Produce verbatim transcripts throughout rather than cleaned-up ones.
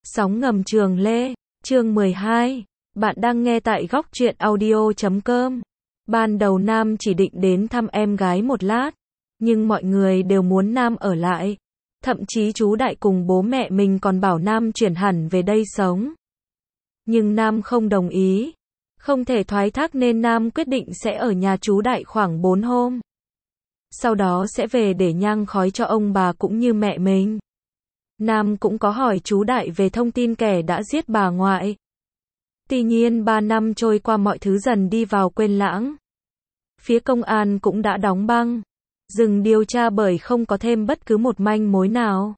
Sóng ngầm Trường Lê, chương mười hai. Bạn đang nghe tại góc truyện audio chấm com. Ban đầu Nam chỉ định đến thăm em gái một lát, nhưng mọi người đều muốn Nam ở lại. Thậm chí chú Đại cùng bố mẹ mình còn bảo Nam chuyển hẳn về đây sống. Nhưng Nam không đồng ý. Không thể thoái thác nên Nam quyết định sẽ ở nhà chú Đại khoảng bốn hôm. Sau đó sẽ về để nhang khói cho ông bà cũng như mẹ mình. Nam cũng có hỏi chú Đại về thông tin kẻ đã giết bà ngoại. Tuy nhiên ba năm trôi qua mọi thứ dần đi vào quên lãng. Phía công an cũng đã đóng băng, dừng điều tra bởi không có thêm bất cứ một manh mối nào.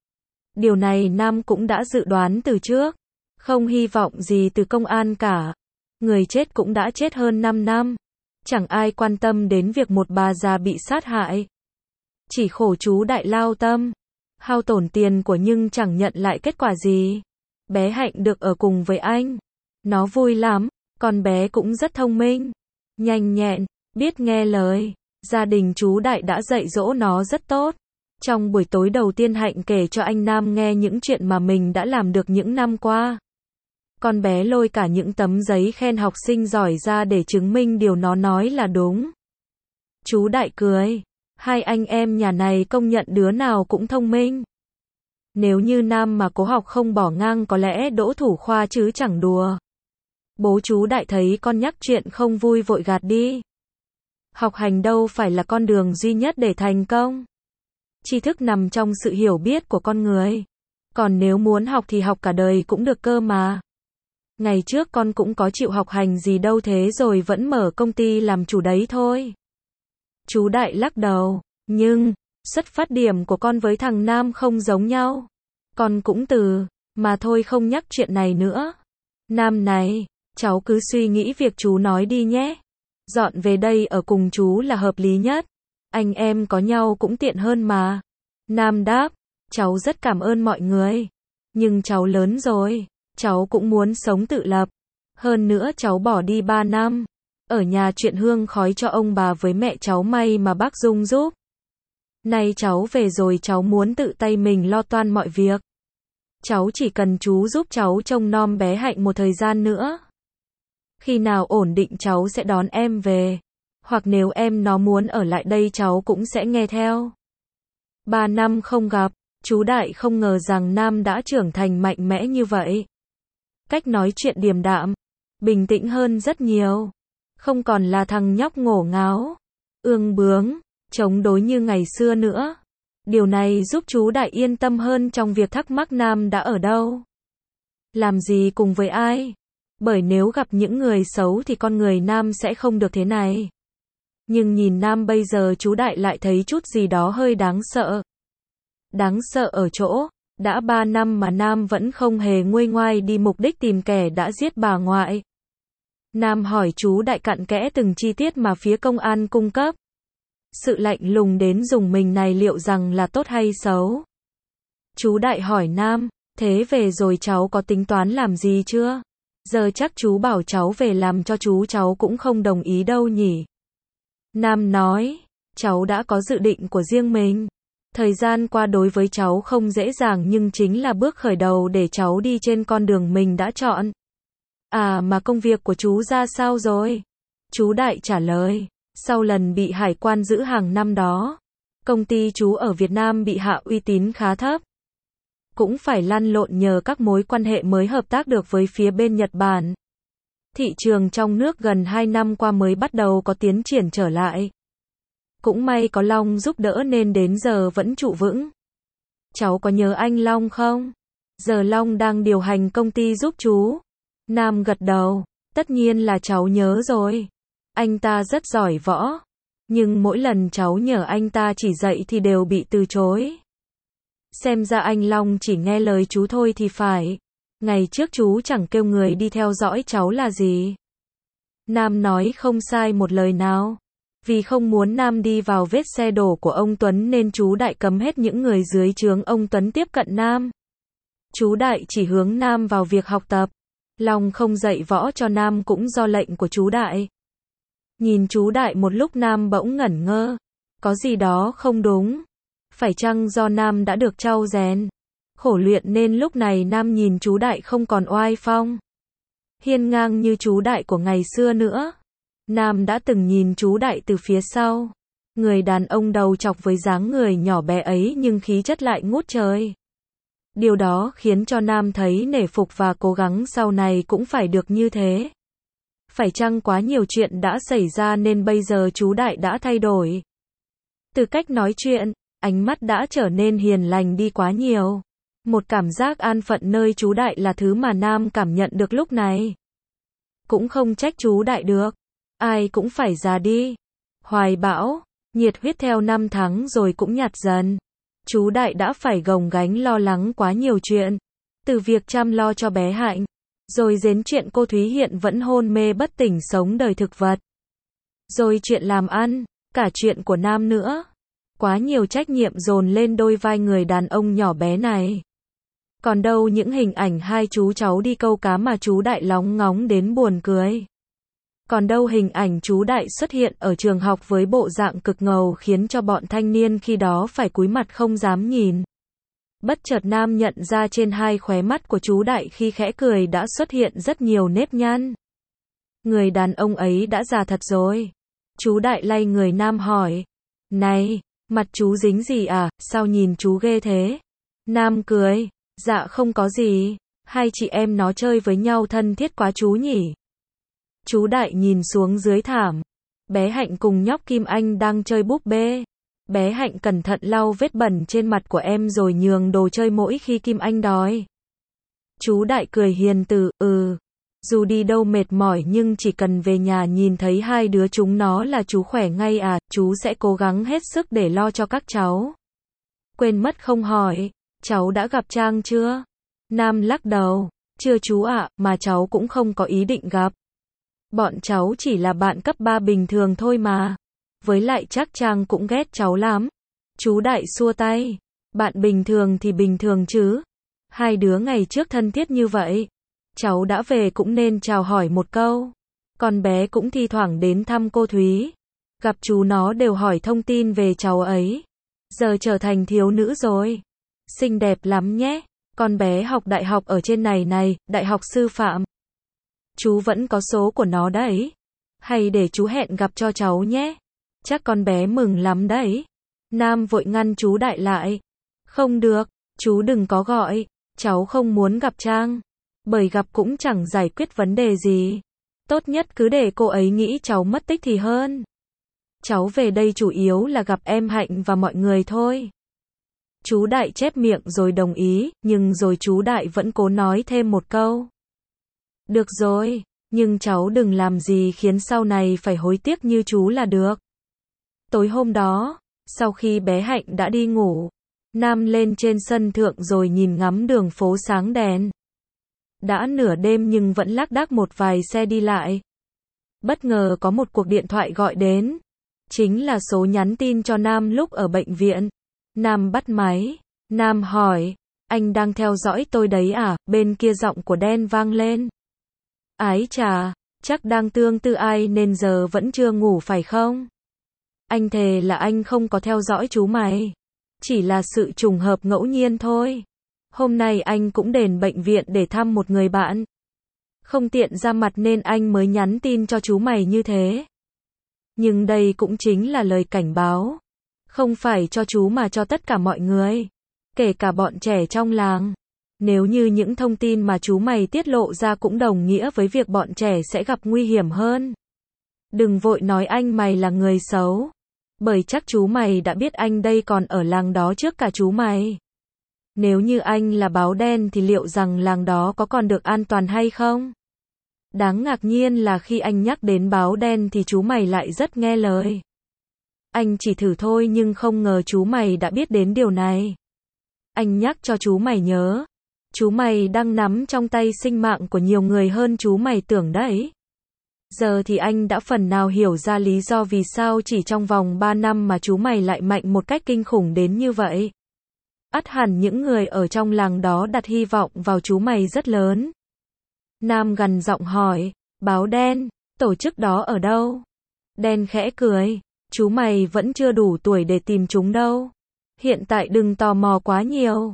Điều này Nam cũng đã dự đoán từ trước, không hy vọng gì từ công an cả. Người chết cũng đã chết hơn năm năm. Chẳng ai quan tâm đến việc một bà già bị sát hại. Chỉ khổ chú Đại lao tâm, hao tổn tiền của nhưng chẳng nhận lại kết quả gì. Bé Hạnh được ở cùng với anh. Nó vui lắm, con bé cũng rất thông minh, nhanh nhẹn, biết nghe lời. Gia đình chú Đại đã dạy dỗ nó rất tốt. Trong buổi tối đầu tiên Hạnh kể cho anh Nam nghe những chuyện mà mình đã làm được những năm qua. Con bé lôi cả những tấm giấy khen học sinh giỏi ra để chứng minh điều nó nói là đúng. Chú Đại cười. Hai anh em nhà này công nhận đứa nào cũng thông minh. Nếu như Nam mà cố học không bỏ ngang có lẽ đỗ thủ khoa chứ chẳng đùa. Bố chú Đại thấy con nhắc chuyện không vui vội gạt đi. Học hành đâu phải là con đường duy nhất để thành công. Tri thức nằm trong sự hiểu biết của con người. Còn nếu muốn học thì học cả đời cũng được cơ mà. Ngày trước con cũng có chịu học hành gì đâu thế rồi vẫn mở công ty làm chủ đấy thôi. Chú Đại lắc đầu. Nhưng, xuất phát điểm của con với thằng Nam không giống nhau. Con cũng từ, mà thôi không nhắc chuyện này nữa. Nam này, cháu cứ suy nghĩ việc chú nói đi nhé. Dọn về đây ở cùng chú là hợp lý nhất. Anh em có nhau cũng tiện hơn mà. Nam đáp, cháu rất cảm ơn mọi người. Nhưng cháu lớn rồi, cháu cũng muốn sống tự lập. Hơn nữa cháu bỏ đi ba năm. Ở nhà chuyện hương khói cho ông bà với mẹ cháu may mà bác Dung giúp. Nay cháu về rồi cháu muốn tự tay mình lo toan mọi việc. Cháu chỉ cần chú giúp cháu trông nom bé Hạnh một thời gian nữa. Khi nào ổn định cháu sẽ đón em về. Hoặc nếu em nó muốn ở lại đây cháu cũng sẽ nghe theo. Ba năm không gặp, chú Đại không ngờ rằng Nam đã trưởng thành mạnh mẽ như vậy. Cách nói chuyện điềm đạm, bình tĩnh hơn rất nhiều. Không còn là thằng nhóc ngổ ngáo, ương bướng, chống đối như ngày xưa nữa. Điều này giúp chú Đại yên tâm hơn trong việc thắc mắc Nam đã ở đâu, làm gì cùng với ai. Bởi nếu gặp những người xấu thì con người Nam sẽ không được thế này. Nhưng nhìn Nam bây giờ chú Đại lại thấy chút gì đó hơi đáng sợ. Đáng sợ ở chỗ, đã ba năm mà Nam vẫn không hề nguôi ngoai đi mục đích tìm kẻ đã giết bà ngoại. Nam hỏi chú Đại cặn kẽ từng chi tiết mà phía công an cung cấp. Sự lạnh lùng đến dùng mình này liệu rằng là tốt hay xấu? Chú Đại hỏi Nam, thế về rồi cháu có tính toán làm gì chưa? Giờ chắc chú bảo cháu về làm cho chú cháu cũng không đồng ý đâu nhỉ? Nam nói, cháu đã có dự định của riêng mình. Thời gian qua đối với cháu không dễ dàng nhưng chính là bước khởi đầu để cháu đi trên con đường mình đã chọn. À mà công việc của chú ra sao rồi? Chú Đại trả lời, sau lần bị hải quan giữ hàng năm đó, công ty chú ở Việt Nam bị hạ uy tín khá thấp. Cũng phải lăn lộn nhờ các mối quan hệ mới hợp tác được với phía bên Nhật Bản. Thị trường trong nước gần hai năm qua mới bắt đầu có tiến triển trở lại. Cũng may có Long giúp đỡ nên đến giờ vẫn trụ vững. Cháu có nhớ anh Long không? Giờ Long đang điều hành công ty giúp chú. Nam gật đầu, tất nhiên là cháu nhớ rồi. Anh ta rất giỏi võ. Nhưng mỗi lần cháu nhờ anh ta chỉ dạy thì đều bị từ chối. Xem ra anh Long chỉ nghe lời chú thôi thì phải. Ngày trước chú chẳng kêu người đi theo dõi cháu là gì. Nam nói không sai một lời nào. Vì không muốn Nam đi vào vết xe đổ của ông Tuấn nên chú Đại cấm hết những người dưới trướng ông Tuấn tiếp cận Nam. Chú Đại chỉ hướng Nam vào việc học tập. Long không dạy võ cho Nam cũng do lệnh của chú Đại. Nhìn chú Đại một lúc Nam bỗng ngẩn ngơ. Có gì đó không đúng. Phải chăng do Nam đã được trau rèn? khổ luyện nên lúc này Nam nhìn chú Đại không còn oai phong hiên ngang như chú Đại của ngày xưa nữa. Nam đã từng nhìn chú Đại từ phía sau. Người đàn ông đầu chọc với dáng người nhỏ bé ấy nhưng khí chất lại ngút trời. Điều đó khiến cho Nam thấy nể phục và cố gắng sau này cũng phải được như thế. Phải chăng quá nhiều chuyện đã xảy ra nên bây giờ chú Đại đã thay đổi? Từ cách nói chuyện, ánh mắt đã trở nên hiền lành đi quá nhiều. Một cảm giác an phận nơi chú Đại là thứ mà Nam cảm nhận được lúc này. Cũng không trách chú Đại được. Ai cũng phải già đi. Hoài bão, nhiệt huyết theo năm tháng rồi cũng nhạt dần. Chú Đại đã phải gồng gánh lo lắng quá nhiều chuyện. Từ việc chăm lo cho bé Hạnh, rồi đến chuyện cô Thúy hiện vẫn hôn mê bất tỉnh sống đời thực vật. Rồi chuyện làm ăn, cả chuyện của Nam nữa. Quá nhiều trách nhiệm dồn lên đôi vai người đàn ông nhỏ bé này. Còn đâu những hình ảnh hai chú cháu đi câu cá mà chú Đại lóng ngóng đến buồn cười. Còn đâu hình ảnh chú Đại xuất hiện ở trường học với bộ dạng cực ngầu khiến cho bọn thanh niên khi đó phải cúi mặt không dám nhìn. Bất chợt Nam nhận ra trên hai khóe mắt của chú Đại khi khẽ cười đã xuất hiện rất nhiều nếp nhăn. Người đàn ông ấy đã già thật rồi. Chú Đại lay người Nam hỏi. Này, mặt chú dính gì à, sao nhìn chú ghê thế? Nam cười. Dạ không có gì. Hai chị em nó chơi với nhau thân thiết quá chú nhỉ. Chú Đại nhìn xuống dưới thảm. Bé Hạnh cùng nhóc Kim Anh đang chơi búp bê. Bé Hạnh cẩn thận lau vết bẩn trên mặt của em rồi nhường đồ chơi mỗi khi Kim Anh đói. Chú Đại cười hiền từ, ừ. Dù đi đâu mệt mỏi nhưng chỉ cần về nhà nhìn thấy hai đứa chúng nó là chú khỏe ngay à, chú sẽ cố gắng hết sức để lo cho các cháu. Quên mất không hỏi, cháu đã gặp Trang chưa? Nam lắc đầu, chưa chú ạ, mà cháu cũng không có ý định gặp. Bọn cháu chỉ là bạn cấp ba bình thường thôi mà. Với lại chắc Trang cũng ghét cháu lắm. Chú Đại xua tay. Bạn bình thường thì bình thường chứ. Hai đứa ngày trước thân thiết như vậy. Cháu đã về cũng nên chào hỏi một câu. Con bé cũng thi thoảng đến thăm cô Thúy. Gặp chú nó đều hỏi thông tin về cháu ấy. Giờ trở thành thiếu nữ rồi. Xinh đẹp lắm nhé. Con bé học đại học ở trên này này, đại học sư phạm. Chú vẫn có số của nó đấy. Hay để chú hẹn gặp cho cháu nhé. Chắc con bé mừng lắm đấy. Nam vội ngăn chú Đại lại. Không được, chú đừng có gọi. Cháu không muốn gặp Trang. Bởi gặp cũng chẳng giải quyết vấn đề gì. Tốt nhất cứ để cô ấy nghĩ cháu mất tích thì hơn. Cháu về đây chủ yếu là gặp em Hạnh và mọi người thôi. Chú Đại chép miệng rồi đồng ý, nhưng rồi chú Đại vẫn cố nói thêm một câu. Được rồi, nhưng cháu đừng làm gì khiến sau này phải hối tiếc như chú là được. Tối hôm đó, sau khi bé Hạnh đã đi ngủ, Nam lên trên sân thượng rồi nhìn ngắm đường phố sáng đèn. Đã nửa đêm nhưng vẫn lác đác một vài xe đi lại. Bất ngờ có một cuộc điện thoại gọi đến. Chính là số nhắn tin cho Nam lúc ở bệnh viện. Nam bắt máy. Nam hỏi, anh đang theo dõi tôi đấy à? Bên kia giọng của Đen vang lên. Ái chà, chắc đang tương tư ai nên giờ vẫn chưa ngủ phải không? Anh thề là anh không có theo dõi chú mày. Chỉ là sự trùng hợp ngẫu nhiên thôi. Hôm nay anh cũng đến bệnh viện để thăm một người bạn. Không tiện ra mặt nên anh mới nhắn tin cho chú mày như thế. Nhưng đây cũng chính là lời cảnh báo. Không phải cho chú mà cho tất cả mọi người. Kể cả bọn trẻ trong làng. Nếu như những thông tin mà chú mày tiết lộ ra cũng đồng nghĩa với việc bọn trẻ sẽ gặp nguy hiểm hơn. Đừng vội nói anh mày là người xấu. Bởi chắc chú mày đã biết anh đây còn ở làng đó trước cả chú mày. Nếu như anh là báo đen thì liệu rằng làng đó có còn được an toàn hay không? Đáng ngạc nhiên là khi anh nhắc đến báo đen thì chú mày lại rất nghe lời. Anh chỉ thử thôi nhưng không ngờ chú mày đã biết đến điều này. Anh nhắc cho chú mày nhớ. Chú mày đang nắm trong tay sinh mạng của nhiều người hơn chú mày tưởng đấy. Giờ thì anh đã phần nào hiểu ra lý do vì sao chỉ trong vòng ba năm mà chú mày lại mạnh một cách kinh khủng đến như vậy. Ắt hẳn những người ở trong làng đó đặt hy vọng vào chú mày rất lớn. Nam gằn giọng hỏi, báo đen, tổ chức đó ở đâu? Đen khẽ cười, chú mày vẫn chưa đủ tuổi để tìm chúng đâu. Hiện tại đừng tò mò quá nhiều.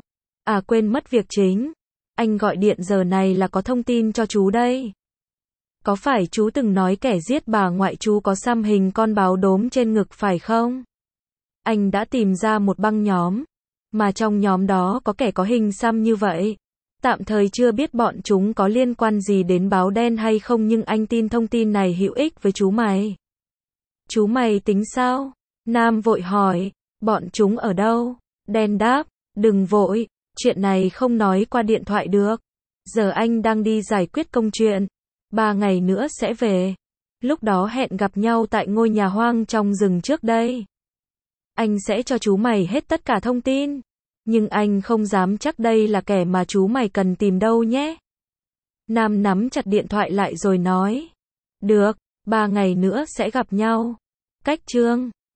À quên mất việc chính. Anh gọi điện giờ này là có thông tin cho chú đây. Có phải chú từng nói kẻ giết bà ngoại chú có xăm hình con báo đốm trên ngực phải không? Anh đã tìm ra một băng nhóm. Mà trong nhóm đó có kẻ có hình xăm như vậy. Tạm thời chưa biết bọn chúng có liên quan gì đến báo đen hay không, nhưng anh tin thông tin này hữu ích với chú mày. Chú mày tính sao? Nam vội hỏi. Bọn chúng ở đâu? Đen đáp. Đừng vội, chuyện này không nói qua điện thoại được. Giờ anh đang đi giải quyết công chuyện. Ba ngày nữa sẽ về. Lúc đó hẹn gặp nhau tại ngôi nhà hoang trong rừng trước đây. Anh sẽ cho chú mày hết tất cả thông tin. Nhưng anh không dám chắc đây là kẻ mà chú mày cần tìm đâu nhé. Nam nắm chặt điện thoại lại rồi nói. Được, ba ngày nữa sẽ gặp nhau. Cách chương